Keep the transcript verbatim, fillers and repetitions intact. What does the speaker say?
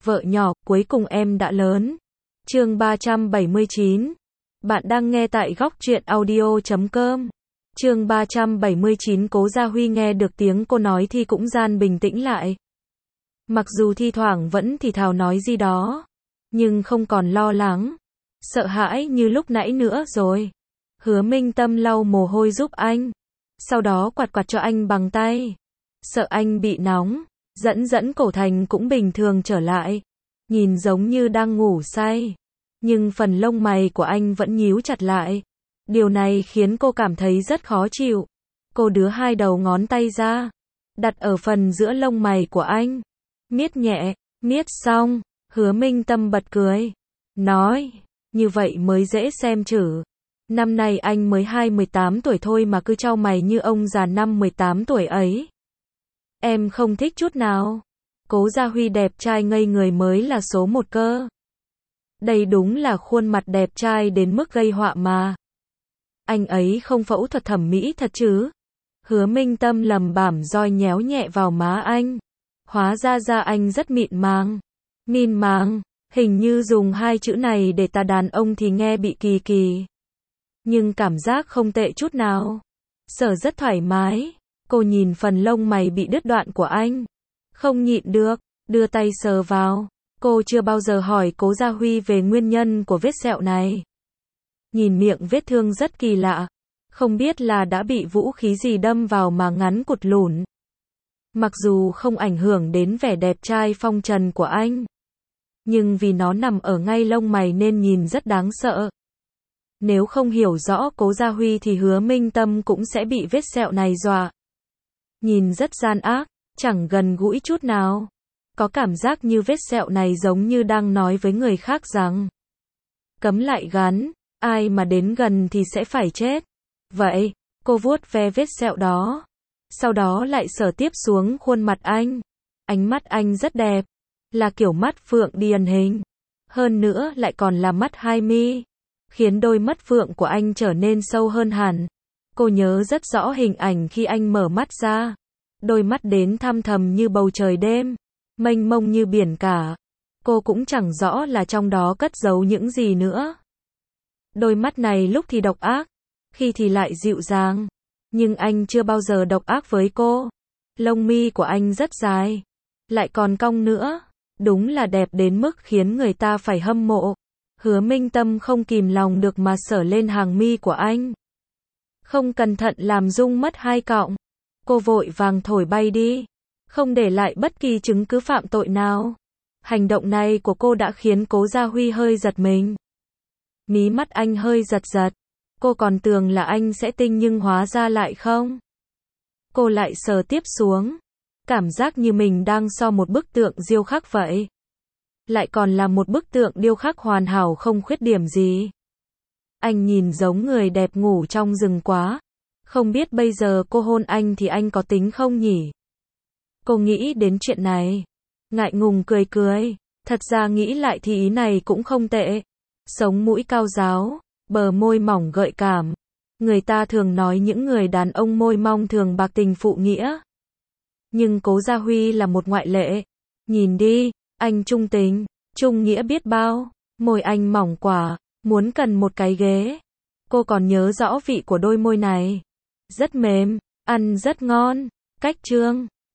vợ nhỏ, cuối cùng em đã lớn. Chương ba trăm bảy mươi chín. Bạn đang nghe tại góc truyện audio chấm com. Chương ba trăm bảy mươi chín. Cố Gia Huy nghe được tiếng cô nói thì cũng gian bình tĩnh lại. Mặc dù thi thoảng vẫn thì thào nói gì đó, nhưng không còn lo lắng, sợ hãi như lúc nãy nữa rồi. Hứa Minh Tâm lau mồ hôi giúp anh, sau đó quạt quạt cho anh bằng tay. Sợ anh bị nóng, dẫn dẫn cổ thành cũng bình thường trở lại, nhìn giống như đang ngủ say. Nhưng phần lông mày của anh vẫn nhíu chặt lại. Điều này khiến cô cảm thấy rất khó chịu. Cô đưa hai đầu ngón tay ra, đặt ở phần giữa lông mày của anh. Miết nhẹ, miết xong, Hứa Minh Tâm bật cười, nói, như vậy mới dễ xem chứ. Năm nay anh mới hai mươi tám tuổi thôi mà cứ chau mày như ông già năm mười tám tuổi ấy. Em không thích chút nào. Cố Gia Huy đẹp trai ngây người mới là số một cơ. Đây đúng là khuôn mặt đẹp trai đến mức gây họa mà. Anh ấy không phẫu thuật thẩm mỹ thật chứ? Hứa Minh Tâm lầm bảm roi nhéo nhẹ vào má anh. Hóa ra da anh rất mịn màng. Mịn màng, hình như dùng hai chữ này để tả đàn ông thì nghe bị kỳ kỳ. Nhưng cảm giác không tệ chút nào. Sở rất thoải mái. Cô nhìn phần lông mày bị đứt đoạn của anh, không nhịn được, đưa tay sờ vào. Cô chưa bao giờ hỏi Cố Gia Huy về nguyên nhân của vết sẹo này. Nhìn miệng vết thương rất kỳ lạ, không biết là đã bị vũ khí gì đâm vào mà ngắn cụt lủn. Mặc dù không ảnh hưởng đến vẻ đẹp trai phong trần của anh, nhưng vì nó nằm ở ngay lông mày nên nhìn rất đáng sợ. Nếu không hiểu rõ Cố Gia Huy thì Hứa Minh Tâm cũng sẽ bị vết sẹo này dọa. Nhìn rất gian ác, chẳng gần gũi chút nào. Có cảm giác như vết sẹo này giống như đang nói với người khác rằng cấm lại gắn, ai mà đến gần thì sẽ phải chết. Vậy, cô vuốt ve vết sẹo đó, sau đó lại sờ tiếp xuống khuôn mặt anh. Ánh mắt anh rất đẹp, là kiểu mắt phượng điển hình. Hơn nữa lại còn là mắt hai mi, khiến đôi mắt phượng của anh trở nên sâu hơn hẳn. Cô nhớ rất rõ hình ảnh khi anh mở mắt ra. Đôi mắt đến thăm thầm như bầu trời đêm, mênh mông như biển cả. Cô cũng chẳng rõ là trong đó cất giấu những gì nữa. Đôi mắt này lúc thì độc ác, khi thì lại dịu dàng. Nhưng anh chưa bao giờ độc ác với cô. Lông mi của anh rất dài, lại còn cong nữa. Đúng là đẹp đến mức khiến người ta phải hâm mộ. Hứa Minh Tâm không kìm lòng được mà sờ lên hàng mi của anh. Không cẩn thận làm rung mất hai cọng. Cô vội vàng thổi bay đi, không để lại bất kỳ chứng cứ phạm tội nào. Hành động này của cô đã khiến Cố Gia Huy hơi giật mình. Mí mắt anh hơi giật giật. Cô còn tưởng là anh sẽ tinh nhưng hóa ra lại không. Cô lại sờ tiếp xuống. Cảm giác như mình đang so một bức tượng điêu khắc vậy. Lại còn là một bức tượng điêu khắc hoàn hảo không khuyết điểm gì. Anh nhìn giống người đẹp ngủ trong rừng quá. Không biết bây giờ cô hôn anh thì anh có tính không nhỉ? Cô nghĩ đến chuyện này, ngại ngùng cười cười. Thật ra nghĩ lại thì ý này cũng không tệ. Sống mũi cao ráo, bờ môi mỏng gợi cảm. Người ta thường nói những người đàn ông môi mong thường bạc tình phụ nghĩa. Nhưng Cố Gia Huy là một ngoại lệ. Nhìn đi, anh trung tình, trung nghĩa biết bao. Môi anh mỏng quả, muốn cần một cái ghế. Cô còn nhớ rõ vị của đôi môi này. Rất mềm, ăn rất ngon. Cách trương,